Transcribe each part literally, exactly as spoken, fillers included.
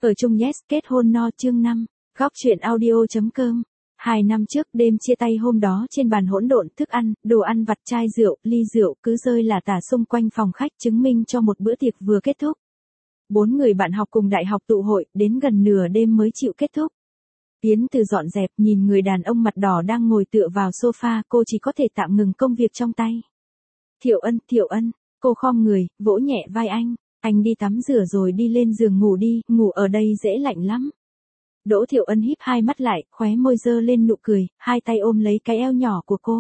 Ở chung yes, kết hôn no chương năm. Góc truyện audio.com. Hai năm trước đêm chia tay hôm đó trên bàn hỗn độn thức ăn, đồ ăn vặt chai rượu, ly rượu cứ rơi là tả xung quanh phòng khách chứng minh cho một bữa tiệc vừa kết thúc. Bốn người bạn học cùng đại học tụ hội, đến gần nửa đêm mới chịu kết thúc. Tiến Từ dọn dẹp nhìn người đàn ông mặt đỏ đang ngồi tựa vào sofa, cô chỉ có thể tạm ngừng công việc trong tay. Thiệu Ân, Thiệu Ân, cô khom người, vỗ nhẹ vai anh. Anh đi tắm rửa rồi đi lên giường ngủ đi, ngủ ở đây dễ lạnh lắm. Đỗ Thiệu Ân híp hai mắt lại, khóe môi dơ lên nụ cười, hai tay ôm lấy cái eo nhỏ của cô.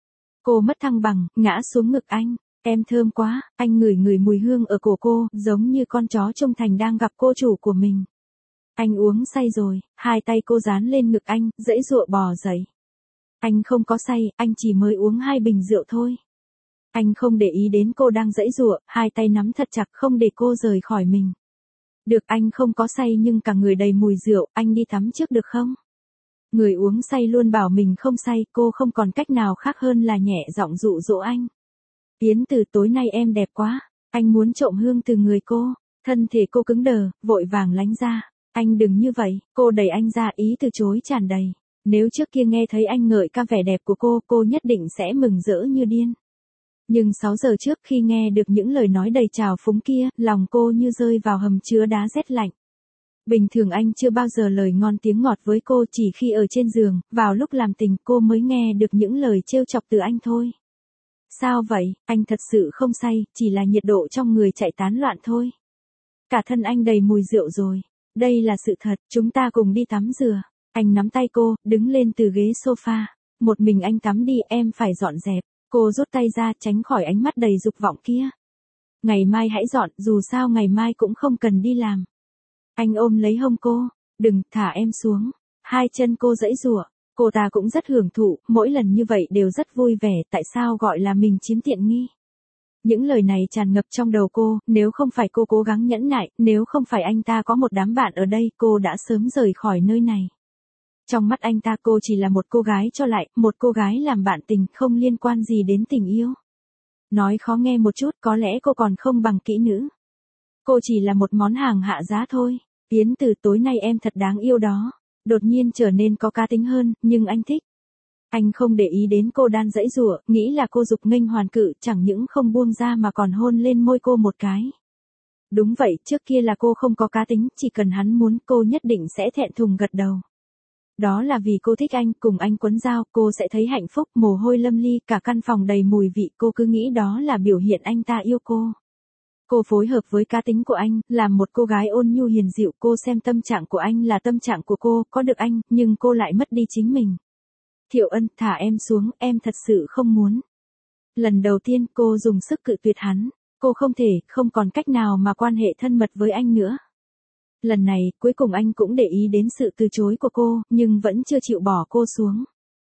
Cô mất thăng bằng, ngã xuống ngực anh. Em thơm quá, anh ngửi ngửi mùi hương ở cổ cô, giống như con chó trung thành đang gặp cô chủ của mình. Anh uống say rồi, hai tay cô dán lên ngực anh, dãy dụa bò dậy. Anh không có say, anh chỉ mới uống hai bình rượu thôi. Anh không để ý đến cô đang dãy dụa, hai tay nắm thật chặt không để cô rời khỏi mình. Được, anh không có say nhưng cả người đầy mùi rượu, anh đi tắm trước được không? Người uống say luôn bảo mình không say, cô không còn cách nào khác hơn là nhẹ giọng dụ dỗ anh. Tiến Từ, tối nay em đẹp quá, anh muốn trộm hương từ người cô. Thân thể cô cứng đờ, vội vàng lánh ra. Anh đừng như vậy, cô đẩy anh ra, ý từ chối tràn đầy. Nếu trước kia nghe thấy anh ngợi ca vẻ đẹp của cô, cô nhất định sẽ mừng rỡ như điên. Nhưng sáu giờ trước khi nghe được những lời nói đầy trào phúng kia, lòng cô như rơi vào hầm chứa đá rét lạnh. Bình thường anh chưa bao giờ lời ngon tiếng ngọt với cô, chỉ khi ở trên giường, vào lúc làm tình cô mới nghe được những lời trêu chọc từ anh thôi. Sao vậy, anh thật sự không say, chỉ là nhiệt độ trong người chạy tán loạn thôi. Cả thân anh đầy mùi rượu rồi. Đây là sự thật, chúng ta cùng đi tắm rửa. Anh nắm tay cô, đứng lên từ ghế sofa. Một mình anh tắm đi, em phải dọn dẹp. Cô rút tay ra, tránh khỏi ánh mắt đầy dục vọng kia. Ngày mai hãy dọn, dù sao ngày mai cũng không cần đi làm. Anh ôm lấy hông cô. Đừng, thả em xuống. Hai chân cô giãy giụa. Cô ta cũng rất hưởng thụ, mỗi lần như vậy đều rất vui vẻ, tại sao gọi là mình chiếm tiện nghi. Những lời này tràn ngập trong đầu cô, nếu không phải cô cố gắng nhẫn nại, nếu không phải anh ta có một đám bạn ở đây, cô đã sớm rời khỏi nơi này. Trong mắt anh ta cô chỉ là một cô gái cho lại, một cô gái làm bạn tình, không liên quan gì đến tình yêu. Nói khó nghe một chút, có lẽ cô còn không bằng kỹ nữ. Cô chỉ là một món hàng hạ giá thôi. Tiến Từ, tối nay em thật đáng yêu đó. Đột nhiên trở nên có cá tính hơn, nhưng anh thích. Anh không để ý đến cô đan dãy giụa, nghĩ là cô dục nghênh hoàn cự, chẳng những không buông ra mà còn hôn lên môi cô một cái. Đúng vậy, trước kia là cô không có cá tính, chỉ cần hắn muốn cô nhất định sẽ thẹn thùng gật đầu. Đó là vì cô thích anh, cùng anh quấn giao, cô sẽ thấy hạnh phúc, mồ hôi lâm ly, cả căn phòng đầy mùi vị, cô cứ nghĩ đó là biểu hiện anh ta yêu cô. Cô phối hợp với cá tính của anh, làm một cô gái ôn nhu hiền dịu, cô xem tâm trạng của anh là tâm trạng của cô, có được anh, nhưng cô lại mất đi chính mình. Thiệu Ân, thả em xuống, em thật sự không muốn. Lần đầu tiên cô dùng sức cự tuyệt hắn, cô không thể, không còn cách nào mà quan hệ thân mật với anh nữa. Lần này, cuối cùng anh cũng để ý đến sự từ chối của cô, nhưng vẫn chưa chịu bỏ cô xuống.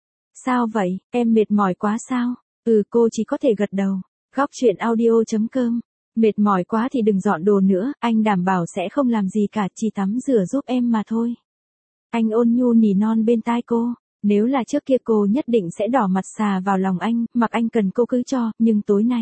Sao vậy, em mệt mỏi quá sao? Ừ, cô chỉ có thể gật đầu. Góc truyện audio.com. Mệt mỏi quá thì đừng dọn đồ nữa, anh đảm bảo sẽ không làm gì cả, chỉ tắm rửa giúp em mà thôi. Anh ôn nhu nỉ non bên tai cô. Nếu là trước kia cô nhất định sẽ đỏ mặt xà vào lòng anh, mặc anh cần cô cứ cho, nhưng tối nay.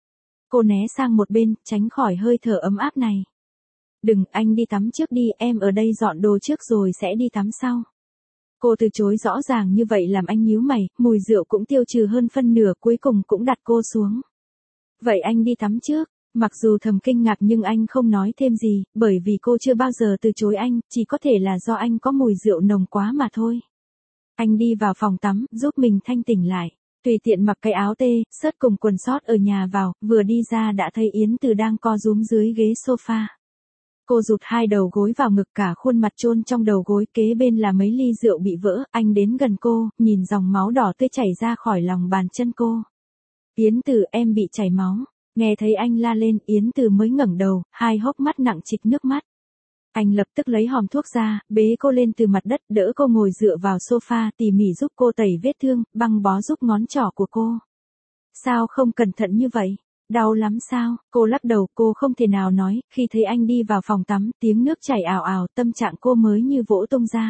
Cô né sang một bên, tránh khỏi hơi thở ấm áp này. Đừng, anh đi tắm trước đi, em ở đây dọn đồ trước rồi sẽ đi tắm sau. Cô từ chối rõ ràng như vậy làm anh nhíu mày, mùi rượu cũng tiêu trừ hơn phân nửa, cuối cùng cũng đặt cô xuống. Vậy anh đi tắm trước. Mặc dù thầm kinh ngạc nhưng anh không nói thêm gì, bởi vì cô chưa bao giờ từ chối anh, chỉ có thể là do anh có mùi rượu nồng quá mà thôi. Anh đi vào phòng tắm, giúp mình thanh tỉnh lại. Tùy tiện mặc cái áo tê, sớt cùng quần sót ở nhà vào, vừa đi ra đã thấy Yến Từ đang co rúm dưới ghế sofa. Cô rụt hai đầu gối vào ngực, cả khuôn mặt chôn trong đầu gối, kế bên là mấy ly rượu bị vỡ. Anh đến gần cô, nhìn dòng máu đỏ tươi chảy ra khỏi lòng bàn chân cô. Yến Từ, em bị chảy máu. Nghe thấy anh la lên, Yến Từ mới ngẩng đầu, hai hốc mắt nặng trịch nước mắt. Anh lập tức lấy hòm thuốc ra, bế cô lên từ mặt đất, đỡ cô ngồi dựa vào sofa, tỉ mỉ giúp cô tẩy vết thương, băng bó giúp ngón trỏ của cô. Sao không cẩn thận như vậy? Đau lắm sao? Cô lắc đầu, cô không thể nào nói, khi thấy anh đi vào phòng tắm, tiếng nước chảy ào ào, tâm trạng cô mới như vỗ tung ra.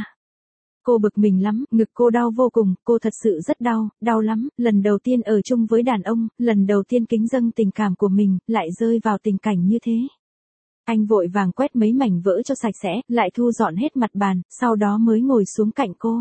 Cô bực mình lắm, ngực cô đau vô cùng, cô thật sự rất đau, đau lắm, lần đầu tiên ở chung với đàn ông, lần đầu tiên kính dâng tình cảm của mình, lại rơi vào tình cảnh như thế. Anh vội vàng quét mấy mảnh vỡ cho sạch sẽ, lại thu dọn hết mặt bàn, sau đó mới ngồi xuống cạnh cô.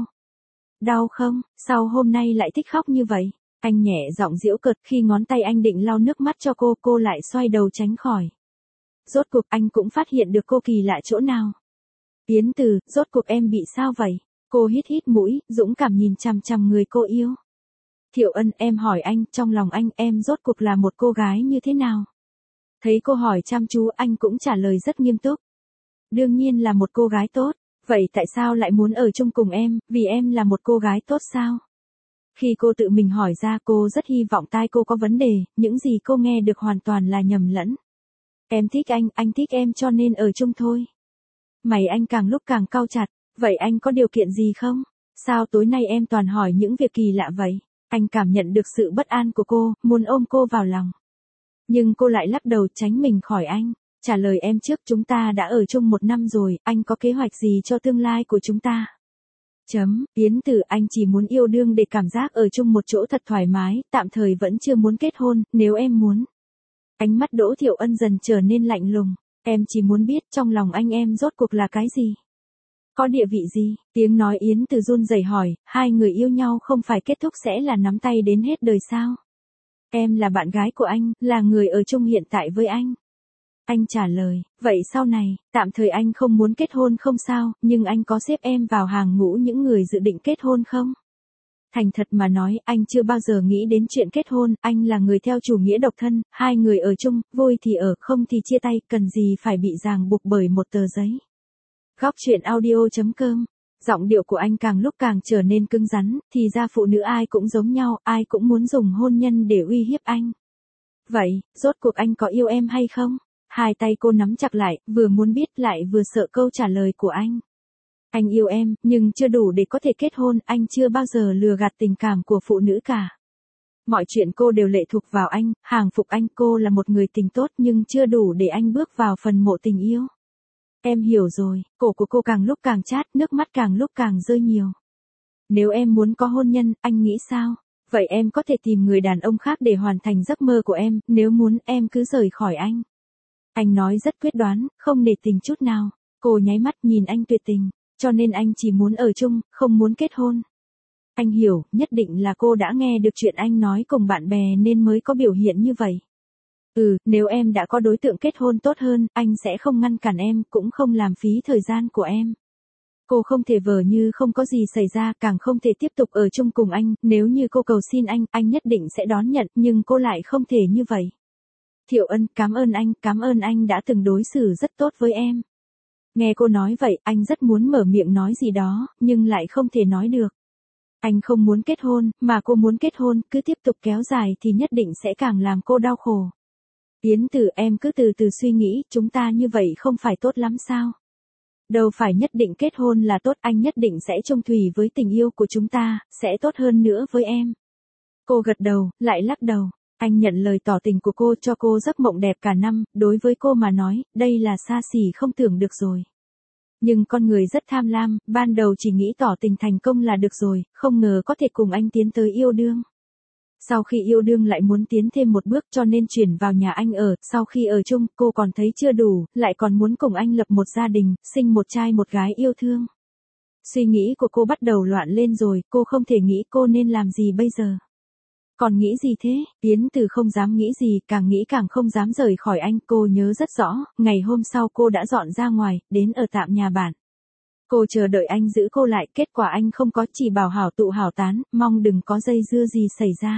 Đau không? Sao hôm nay lại thích khóc như vậy? Anh nhẹ giọng giễu cợt, khi ngón tay anh định lau nước mắt cho cô, cô lại xoay đầu tránh khỏi. Rốt cuộc anh cũng phát hiện được cô kỳ lạ chỗ nào. Yến Từ, rốt cuộc em bị sao vậy? Cô hít hít mũi, dũng cảm nhìn chằm chằm người cô yêu. Thiệu Ân, em hỏi anh, trong lòng anh, em rốt cuộc là một cô gái như thế nào? Thấy cô hỏi chăm chú, anh cũng trả lời rất nghiêm túc. Đương nhiên là một cô gái tốt. Vậy tại sao lại muốn ở chung cùng em, vì em là một cô gái tốt sao? Khi cô tự mình hỏi ra, cô rất hy vọng tai cô có vấn đề, những gì cô nghe được hoàn toàn là nhầm lẫn. Em thích anh, anh thích em cho nên ở chung thôi. Mày anh càng lúc càng cau chặt, vậy anh có điều kiện gì không? Sao tối nay em toàn hỏi những việc kỳ lạ vậy? Anh cảm nhận được sự bất an của cô, muốn ôm cô vào lòng. Nhưng cô lại lắc đầu tránh mình khỏi anh. Trả lời em trước, chúng ta đã ở chung một năm rồi, anh có kế hoạch gì cho tương lai của chúng ta? Chấm, Yến Từ, anh chỉ muốn yêu đương để cảm giác ở chung một chỗ thật thoải mái, tạm thời vẫn chưa muốn kết hôn, nếu em muốn. Ánh mắt Đỗ Thiệu Ân dần trở nên lạnh lùng, em chỉ muốn biết trong lòng anh em rốt cuộc là cái gì? Có địa vị gì? Tiếng nói Yến Từ run rẩy hỏi, hai người yêu nhau không phải kết thúc sẽ là nắm tay đến hết đời sao? Em là bạn gái của anh, là người ở chung hiện tại với anh. Anh trả lời, vậy sau này, tạm thời anh không muốn kết hôn không sao, nhưng anh có xếp em vào hàng ngũ những người dự định kết hôn không? Thành thật mà nói, anh chưa bao giờ nghĩ đến chuyện kết hôn, anh là người theo chủ nghĩa độc thân, hai người ở chung, vui thì ở, không thì chia tay, cần gì phải bị ràng buộc bởi một tờ giấy. Góc truyện audio chấm com. Giọng điệu của anh càng lúc càng trở nên cứng rắn, thì ra phụ nữ ai cũng giống nhau, ai cũng muốn dùng hôn nhân để uy hiếp anh. Vậy, rốt cuộc anh có yêu em hay không? Hai tay cô nắm chặt lại, vừa muốn biết lại vừa sợ câu trả lời của anh. Anh yêu em, nhưng chưa đủ để có thể kết hôn, anh chưa bao giờ lừa gạt tình cảm của phụ nữ cả. Mọi chuyện cô đều lệ thuộc vào anh, hàng phục anh, cô là một người tình tốt nhưng chưa đủ để anh bước vào phần mộ tình yêu. Em hiểu rồi, cổ của cô càng lúc càng chát, nước mắt càng lúc càng rơi nhiều. Nếu em muốn có hôn nhân, anh nghĩ sao? Vậy em có thể tìm người đàn ông khác để hoàn thành giấc mơ của em, nếu muốn em cứ rời khỏi anh. Anh nói rất quyết đoán, không nể tình chút nào. Cô nháy mắt nhìn anh tuyệt tình, cho nên anh chỉ muốn ở chung, không muốn kết hôn. Anh hiểu, nhất định là cô đã nghe được chuyện anh nói cùng bạn bè nên mới có biểu hiện như vậy. Ừ, nếu em đã có đối tượng kết hôn tốt hơn, anh sẽ không ngăn cản em, cũng không làm phí thời gian của em. Cô không thể vờ như không có gì xảy ra, càng không thể tiếp tục ở chung cùng anh, nếu như cô cầu xin anh, anh nhất định sẽ đón nhận, nhưng cô lại không thể như vậy. Thiệu Ân, cảm ơn anh, cảm ơn anh đã từng đối xử rất tốt với em. Nghe cô nói vậy, anh rất muốn mở miệng nói gì đó, nhưng lại không thể nói được. Anh không muốn kết hôn, mà cô muốn kết hôn, cứ tiếp tục kéo dài thì nhất định sẽ càng làm cô đau khổ. Yến Từ, em cứ từ từ suy nghĩ, chúng ta như vậy không phải tốt lắm sao? Đâu phải nhất định kết hôn là tốt, anh nhất định sẽ chung thủy với tình yêu của chúng ta, sẽ tốt hơn nữa với em. Cô gật đầu, lại lắc đầu. Anh nhận lời tỏ tình của cô, cho cô giấc mộng đẹp cả năm, đối với cô mà nói, đây là xa xỉ không tưởng được rồi. Nhưng con người rất tham lam, ban đầu chỉ nghĩ tỏ tình thành công là được rồi, không ngờ có thể cùng anh tiến tới yêu đương. Sau khi yêu đương lại muốn tiến thêm một bước cho nên chuyển vào nhà anh ở, sau khi ở chung, cô còn thấy chưa đủ, lại còn muốn cùng anh lập một gia đình, sinh một trai một gái yêu thương. Suy nghĩ của cô bắt đầu loạn lên rồi, cô không thể nghĩ cô nên làm gì bây giờ. Còn nghĩ gì thế? Yến Từ không dám nghĩ gì, càng nghĩ càng không dám rời khỏi anh, cô nhớ rất rõ, ngày hôm sau cô đã dọn ra ngoài, đến ở tạm nhà bạn. Cô chờ đợi anh giữ cô lại, kết quả anh không có, chỉ bảo hảo tụ hảo tán, mong đừng có dây dưa gì xảy ra.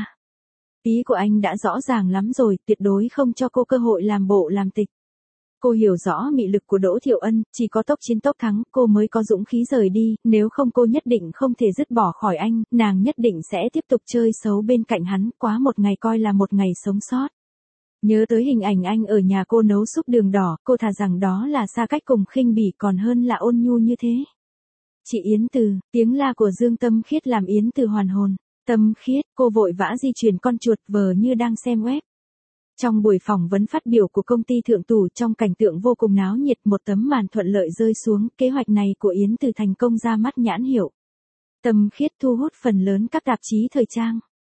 Ý của anh đã rõ ràng lắm rồi, tuyệt đối không cho cô cơ hội làm bộ làm tịch. Cô hiểu rõ mị lực của Đỗ Thiệu Ân, chỉ có tốc chiến tốc thắng, cô mới có dũng khí rời đi, nếu không cô nhất định không thể dứt bỏ khỏi anh, nàng nhất định sẽ tiếp tục chơi xấu bên cạnh hắn, quá một ngày coi là một ngày sống sót. Nhớ tới hình ảnh anh ở nhà cô nấu súp đường đỏ, cô thà rằng đó là xa cách cùng khinh bỉ còn hơn là ôn nhu như thế. Chị Yến Từ, tiếng la của Dương Tâm Khiết làm Yến Từ hoàn hồn. Tâm Khiết, cô vội vã di chuyển con chuột vờ như đang xem web. Trong buổi phỏng vấn phát biểu của công ty Thượng Tủ, trong cảnh tượng vô cùng náo nhiệt, một tấm màn thuận lợi rơi xuống, kế hoạch này của Yến Từ thành công ra mắt nhãn hiệu. Tâm Khiết thu hút phần lớn các tạp chí thời trang.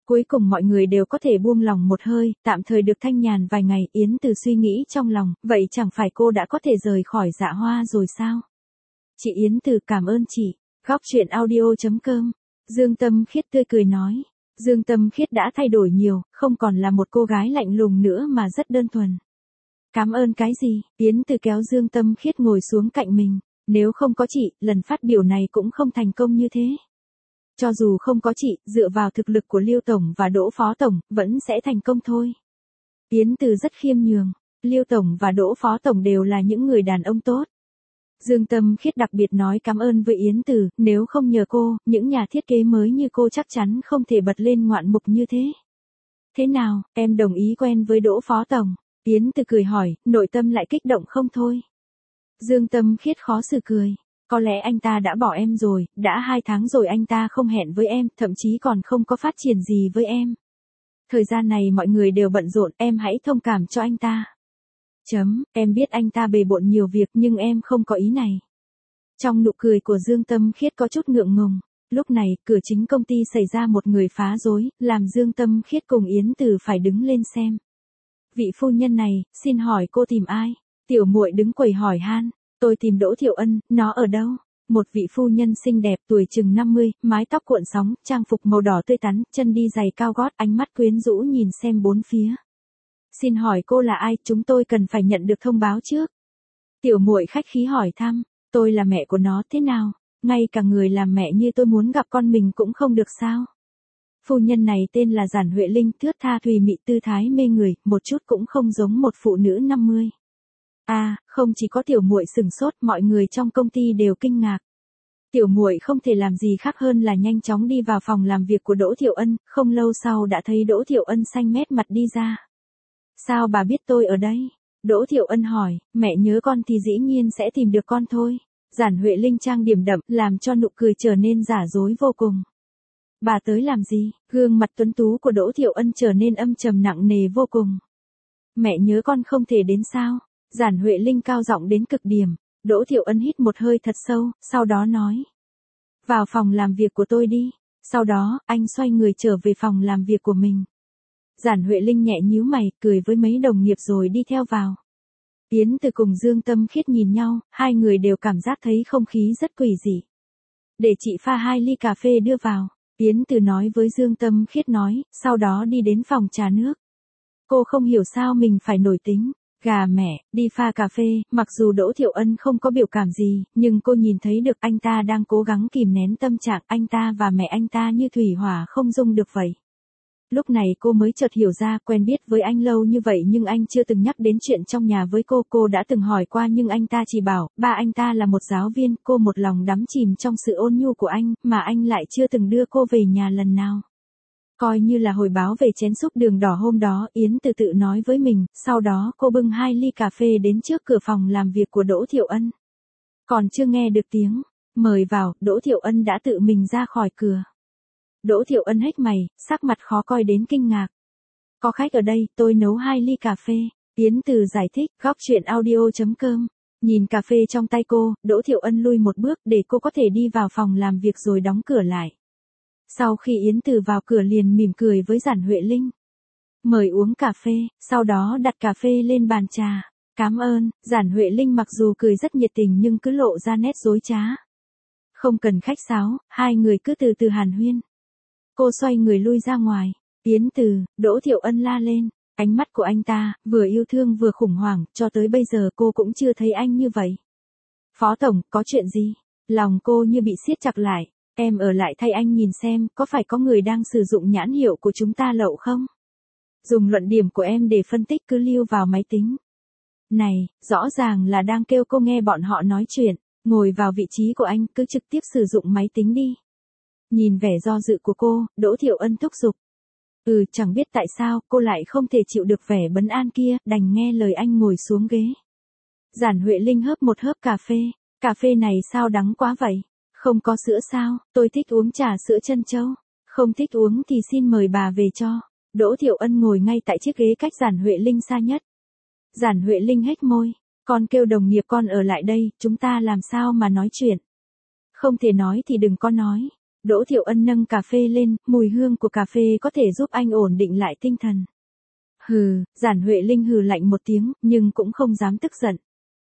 Cuối cùng mọi người đều có thể buông lòng một hơi, tạm thời được thanh nhàn vài ngày. Yến Từ suy nghĩ trong lòng, vậy chẳng phải cô đã có thể rời khỏi Dạ Hoa rồi sao? Chị Yến Từ cảm ơn chị. Góc chuyện audio chấm com. Dương Tâm Khiết tươi cười nói. Dương Tâm Khiết đã thay đổi nhiều, không còn là một cô gái lạnh lùng nữa mà rất đơn thuần. Cảm ơn cái gì? Yến Từ kéo Dương Tâm Khiết ngồi xuống cạnh mình. Nếu không có chị, lần phát biểu này cũng không thành công như thế. Cho dù không có chị, dựa vào thực lực của Liêu Tổng và Đỗ Phó Tổng, vẫn sẽ thành công thôi. Yến Từ rất khiêm nhường. Liêu Tổng và Đỗ Phó Tổng đều là những người đàn ông tốt. Dương Tâm Khiết đặc biệt nói cảm ơn với Yến Từ, nếu không nhờ cô, những nhà thiết kế mới như cô chắc chắn không thể bật lên ngoạn mục như thế. Thế nào, em đồng ý quen với Đỗ Phó Tổng? Yến Từ cười hỏi, nội tâm lại kích động không thôi. Dương Tâm Khiết khó xử cười. Có lẽ anh ta đã bỏ em rồi, đã hai tháng rồi anh ta không hẹn với em, thậm chí còn không có phát triển gì với em. Thời gian này mọi người đều bận rộn, em hãy thông cảm cho anh ta. Chấm, em biết anh ta bề bộn nhiều việc nhưng em không có ý này. Trong nụ cười của Dương Tâm Khiết có chút ngượng ngùng. Lúc này, cửa chính công ty xảy ra một người phá rối, làm Dương Tâm Khiết cùng Yến Từ phải đứng lên xem. Vị phu nhân này, xin hỏi cô tìm ai? Tiểu muội đứng quầy hỏi han. Tôi tìm Đỗ Thiệu Ân, nó ở đâu? Một vị phu nhân xinh đẹp tuổi chừng năm mươi, mái tóc cuộn sóng, trang phục màu đỏ tươi tắn, chân đi giày cao gót, ánh mắt quyến rũ nhìn xem bốn phía. Xin hỏi cô là ai, chúng tôi cần phải nhận được thông báo trước. Tiểu muội khách khí hỏi thăm, tôi là mẹ của nó, thế nào? Ngay cả người làm mẹ như tôi muốn gặp con mình cũng không được sao? Phu nhân này tên là Giản Huệ Linh, thướt tha thùy mị tư thái mê người, một chút cũng không giống một phụ nữ năm mươi. À, không chỉ có tiểu muội sửng sốt, mọi người trong công ty đều kinh ngạc. Tiểu muội không thể làm gì khác hơn là nhanh chóng đi vào phòng làm việc của Đỗ Thiệu Ân, không lâu sau đã thấy Đỗ Thiệu Ân xanh mét mặt đi ra. Sao bà biết tôi ở đây? Đỗ Thiệu Ân hỏi, mẹ nhớ con thì dĩ nhiên sẽ tìm được con thôi. Giản Huệ Linh trang điểm đậm, làm cho nụ cười trở nên giả dối vô cùng. Bà tới làm gì? Gương mặt tuấn tú của Đỗ Thiệu Ân trở nên âm trầm nặng nề vô cùng. Mẹ nhớ con không thể đến sao? Giản Huệ Linh cao giọng đến cực điểm. Đỗ Thiệu Ân hít một hơi thật sâu, sau đó nói. Vào phòng làm việc của tôi đi. Sau đó, anh xoay người trở về phòng làm việc của mình. Giản Huệ Linh nhẹ nhíu mày, cười với mấy đồng nghiệp rồi đi theo vào. Yến Từ cùng Dương Tâm Khiết nhìn nhau, hai người đều cảm giác thấy không khí rất quỷ dị. Để chị pha hai ly cà phê đưa vào. Yến Từ nói với Dương Tâm Khiết nói, sau đó đi đến phòng trà nước. Cô không hiểu sao mình phải nổi tính. Gà mẹ, đi pha cà phê, mặc dù Đỗ Thiệu Ân không có biểu cảm gì, nhưng cô nhìn thấy được anh ta đang cố gắng kìm nén tâm trạng, anh ta và mẹ anh ta như thủy hỏa không dung được vậy. Lúc này cô mới chợt hiểu ra, quen biết với anh lâu như vậy nhưng anh chưa từng nhắc đến chuyện trong nhà với cô, cô đã từng hỏi qua nhưng anh ta chỉ bảo, ba anh ta là một giáo viên, cô một lòng đắm chìm trong sự ôn nhu của anh, mà anh lại chưa từng đưa cô về nhà lần nào. Coi như là hồi báo về chén súp đường đỏ hôm đó, Yến Từ tự nói với mình, sau đó cô bưng hai ly cà phê đến trước cửa phòng làm việc của Đỗ Thiệu Ân. Còn chưa nghe được tiếng, mời vào, Đỗ Thiệu Ân đã tự mình ra khỏi cửa. Đỗ Thiệu Ân hếch mày, sắc mặt khó coi đến kinh ngạc. Có khách ở đây, tôi nấu hai ly cà phê. Yến Từ giải thích, góc chuyện audio chấm com. Nhìn cà phê trong tay cô, Đỗ Thiệu Ân lui một bước để cô có thể đi vào phòng làm việc rồi đóng cửa lại. Sau khi Yến Từ vào cửa liền mỉm cười với Giản Huệ Linh. Mời uống cà phê, sau đó đặt cà phê lên bàn trà. Cảm ơn, Giản Huệ Linh mặc dù cười rất nhiệt tình nhưng cứ lộ ra nét dối trá. Không cần khách sáo, hai người cứ từ từ hàn huyên. Cô xoay người lui ra ngoài. Yến Từ, Đỗ Thiệu Ân la lên. Ánh mắt của anh ta, vừa yêu thương vừa khủng hoảng, cho tới bây giờ cô cũng chưa thấy anh như vậy. Phó Tổng, có chuyện gì? Lòng cô như bị siết chặt lại. Em ở lại thay anh nhìn xem, có phải có người đang sử dụng nhãn hiệu của chúng ta lậu không? Dùng luận điểm của em để phân tích cứ lưu vào máy tính. Này, rõ ràng là đang kêu cô nghe bọn họ nói chuyện. Ngồi vào vị trí của anh, cứ trực tiếp sử dụng máy tính đi. Nhìn vẻ do dự của cô, Đỗ Thiệu Ân thúc giục. Ừ, chẳng biết tại sao, cô lại không thể chịu được vẻ bấn an kia, đành nghe lời anh ngồi xuống ghế. Giản Huệ Linh hớp một hớp cà phê. Cà phê này sao đắng quá vậy? Không có sữa sao? Tôi thích uống trà sữa trân châu. Không thích uống thì xin mời bà về cho. Đỗ Thiệu Ân ngồi ngay tại chiếc ghế cách Giản Huệ Linh xa nhất. Giản Huệ Linh hét môi. Con kêu đồng nghiệp con ở lại đây, chúng ta làm sao mà nói chuyện? Không thể nói thì đừng có nói. Đỗ Thiệu Ân nâng cà phê lên, mùi hương của cà phê có thể giúp anh ổn định lại tinh thần. Hừ, Giản Huệ Linh hừ lạnh một tiếng, nhưng cũng không dám tức giận.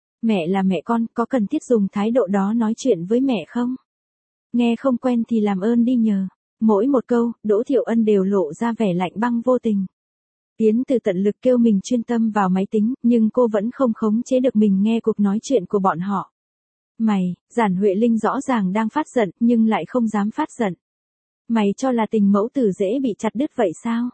Mẹ là mẹ con, có cần thiết dùng thái độ đó nói chuyện với mẹ không? Nghe không quen thì làm ơn đi nhờ. Mỗi một câu, Đỗ Thiệu Ân đều lộ ra vẻ lạnh băng vô tình. Yến Từ tận lực kêu mình chuyên tâm vào máy tính, nhưng cô vẫn không khống chế được mình nghe cuộc nói chuyện của bọn họ. Mày, Giản Huệ Linh rõ ràng đang phát giận, nhưng lại không dám phát giận. Mày cho là tình mẫu tử dễ bị chặt đứt vậy sao?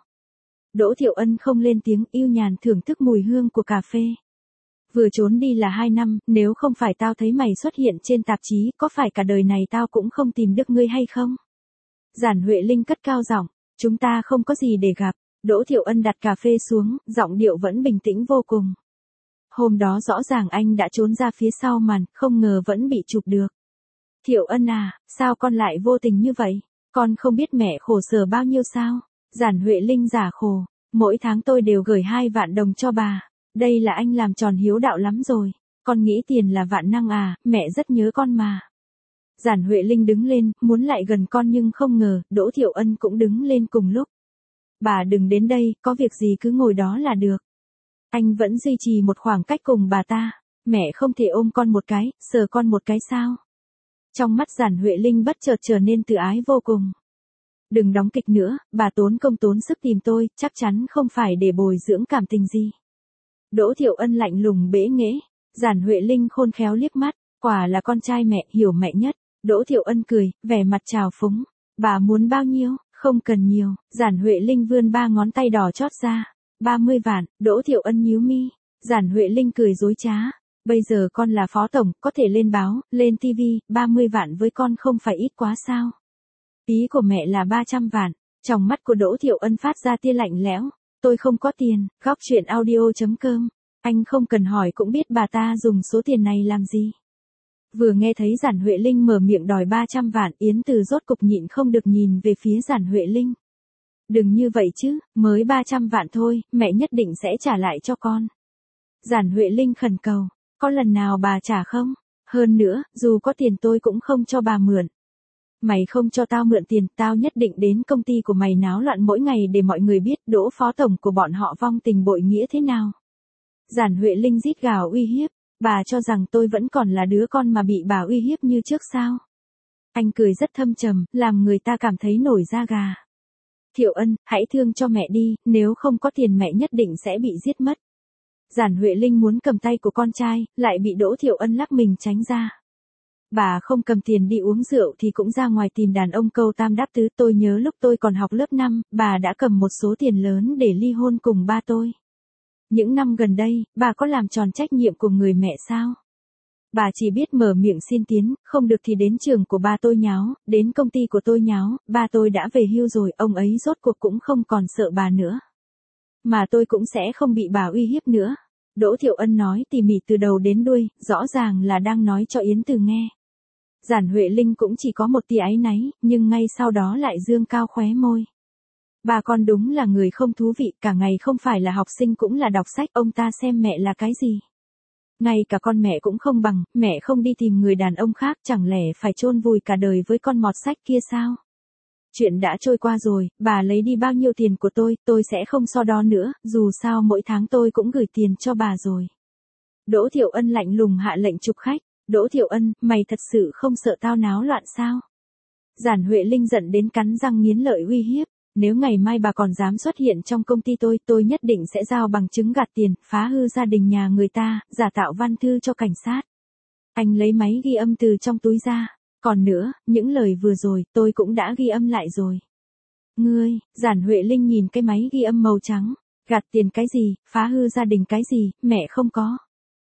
Đỗ Thiệu Ân không lên tiếng, yêu nhàn thưởng thức mùi hương của cà phê. Vừa trốn đi là hai năm, nếu không phải tao thấy mày xuất hiện trên tạp chí, có phải cả đời này tao cũng không tìm được ngươi hay không? Giản Huệ Linh cất cao giọng, chúng ta không có gì để gặp. Đỗ Thiệu Ân đặt cà phê xuống, giọng điệu vẫn bình tĩnh vô cùng. Hôm đó rõ ràng anh đã trốn ra phía sau màn, không ngờ vẫn bị chụp được. Thiệu Ân à, sao con lại vô tình như vậy? Con không biết mẹ khổ sở bao nhiêu sao? Giản Huệ Linh giả khổ, mỗi tháng tôi đều gửi hai vạn đồng cho bà. Đây là anh làm tròn hiếu đạo lắm rồi. Con nghĩ tiền là vạn năng à, mẹ rất nhớ con mà. Giản Huệ Linh đứng lên, muốn lại gần con nhưng không ngờ, Đỗ Thiệu Ân cũng đứng lên cùng lúc. Bà đừng đến đây, có việc gì cứ ngồi đó là được. Anh vẫn duy trì một khoảng cách cùng bà ta. Mẹ không thể ôm con một cái, sờ con một cái sao? Trong mắt Giản Huệ Linh bất chợt trở nên từ ái vô cùng. Đừng đóng kịch nữa, bà tốn công tốn sức tìm tôi, chắc chắn không phải để bồi dưỡng cảm tình gì. Đỗ Thiệu Ân lạnh lùng bẽ nghễ. Giản Huệ Linh khôn khéo liếc mắt, quả là con trai mẹ, hiểu mẹ nhất. Đỗ Thiệu Ân cười, vẻ mặt trào phúng. Bà muốn bao nhiêu? Không cần nhiều. Giản Huệ Linh vươn ba ngón tay đỏ chót ra. ba mươi vạn, Đỗ Thiệu Ân nhíu mi. Giản Huệ Linh cười dối trá. Bây giờ con là phó tổng, có thể lên báo, lên ti vi, ba mươi vạn với con không phải ít quá sao? Ý của mẹ là ba trăm vạn. Trong mắt của Đỗ Thiệu Ân phát ra tia lạnh lẽo. Tôi không có tiền, góc chuyện audio chấm com. Anh không cần hỏi cũng biết bà ta dùng số tiền này làm gì. Vừa nghe thấy Giản Huệ Linh mở miệng đòi ba trăm vạn, Yến Từ rốt cục nhịn không được nhìn về phía Giản Huệ Linh. Đừng như vậy chứ, mới ba trăm vạn thôi, mẹ nhất định sẽ trả lại cho con. Giản Huệ Linh khẩn cầu, có lần nào bà trả không? Hơn nữa, dù có tiền tôi cũng không cho bà mượn. Mày không cho tao mượn tiền, tao nhất định đến công ty của mày náo loạn mỗi ngày để mọi người biết Đỗ phó tổng của bọn họ vong tình bội nghĩa thế nào. Giản Huệ Linh rít gào uy hiếp, bà cho rằng tôi vẫn còn là đứa con mà bị bà uy hiếp như trước sao? Anh cười rất thâm trầm, làm người ta cảm thấy nổi da gà. Thiệu Ân, hãy thương cho mẹ đi, nếu không có tiền mẹ nhất định sẽ bị giết mất. Giản Huệ Linh muốn cầm tay của con trai, lại bị Đỗ Thiệu Ân lắc mình tránh ra. Bà không cầm tiền đi uống rượu thì cũng ra ngoài tìm đàn ông câu tam đáp tứ. Tôi nhớ lúc tôi còn học lớp năm, bà đã cầm một số tiền lớn để ly hôn cùng ba tôi. Những năm gần đây, bà có làm tròn trách nhiệm của người mẹ sao? Bà chỉ biết mở miệng xin tiến, không được thì đến trường của ba tôi nháo, đến công ty của tôi nháo, ba tôi đã về hưu rồi, ông ấy rốt cuộc cũng không còn sợ bà nữa. Mà tôi cũng sẽ không bị bà uy hiếp nữa. Đỗ Thiệu Ân nói tỉ mỉ từ đầu đến đuôi, rõ ràng là đang nói cho Yến Từ nghe. Giản Huệ Linh cũng chỉ có một tia áy náy, nhưng ngay sau đó lại dương cao khóe môi. Bà con đúng là người không thú vị, cả ngày không phải là học sinh cũng là đọc sách, ông ta xem mẹ là cái gì. Ngay cả con mẹ cũng không bằng, mẹ không đi tìm người đàn ông khác, chẳng lẽ phải chôn vùi cả đời với con mọt sách kia sao? Chuyện đã trôi qua rồi, bà lấy đi bao nhiêu tiền của tôi, tôi sẽ không so đo nữa, dù sao mỗi tháng tôi cũng gửi tiền cho bà rồi. Đỗ Thiệu Ân lạnh lùng hạ lệnh chụp khách. Đỗ Thiệu Ân, mày thật sự không sợ tao náo loạn sao? Giản Huệ Linh giận đến cắn răng nghiến lợi uy hiếp. Nếu ngày mai bà còn dám xuất hiện trong công ty tôi, tôi nhất định sẽ giao bằng chứng gạt tiền, phá hư gia đình nhà người ta, giả tạo văn thư cho cảnh sát. Anh lấy máy ghi âm từ trong túi ra. Còn nữa, những lời vừa rồi, tôi cũng đã ghi âm lại rồi. Ngươi, Giản Huệ Linh nhìn cái máy ghi âm màu trắng. Gạt tiền cái gì, phá hư gia đình cái gì, mẹ không có.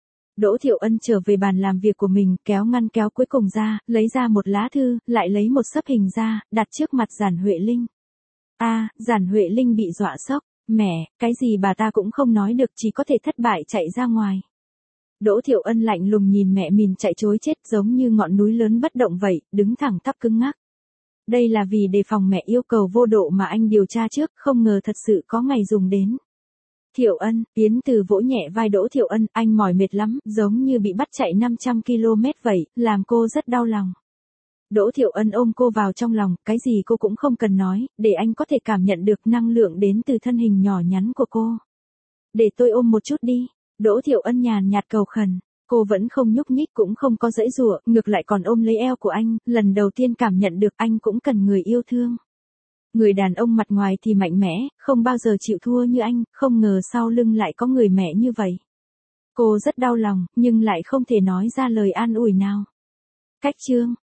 Đỗ Thiệu Ân trở về bàn làm việc của mình, kéo ngăn kéo cuối cùng ra, lấy ra một lá thư, lại lấy một xấp hình ra, đặt trước mặt Giản Huệ Linh. A, à, Giản Huệ Linh bị dọa sốc. Mẹ, cái gì bà ta cũng không nói được, chỉ có thể thất bại chạy ra ngoài. Đỗ Thiệu Ân lạnh lùng nhìn mẹ mình chạy trối chết giống như ngọn núi lớn bất động vậy, đứng thẳng tắp cứng ngắc. Đây là vì đề phòng mẹ yêu cầu vô độ mà anh điều tra trước, không ngờ thật sự có ngày dùng đến. Thiệu Ân, Yến Từ vỗ nhẹ vai Đỗ Thiệu Ân, anh mỏi mệt lắm, giống như bị bắt chạy năm trăm ki lô mét vậy, làm cô rất đau lòng. Đỗ Thiệu Ân ôm cô vào trong lòng, cái gì cô cũng không cần nói, để anh có thể cảm nhận được năng lượng đến từ thân hình nhỏ nhắn của cô. Để tôi ôm một chút đi. Đỗ Thiệu Ân nhàn nhạt cầu khẩn. Cô vẫn không nhúc nhích cũng không có giãy giụa, ngược lại còn ôm lấy eo của anh, lần đầu tiên cảm nhận được anh cũng cần người yêu thương. Người đàn ông mặt ngoài thì mạnh mẽ, không bao giờ chịu thua như anh, không ngờ sau lưng lại có người mẹ như vậy. Cô rất đau lòng, nhưng lại không thể nói ra lời an ủi nào. Cách chương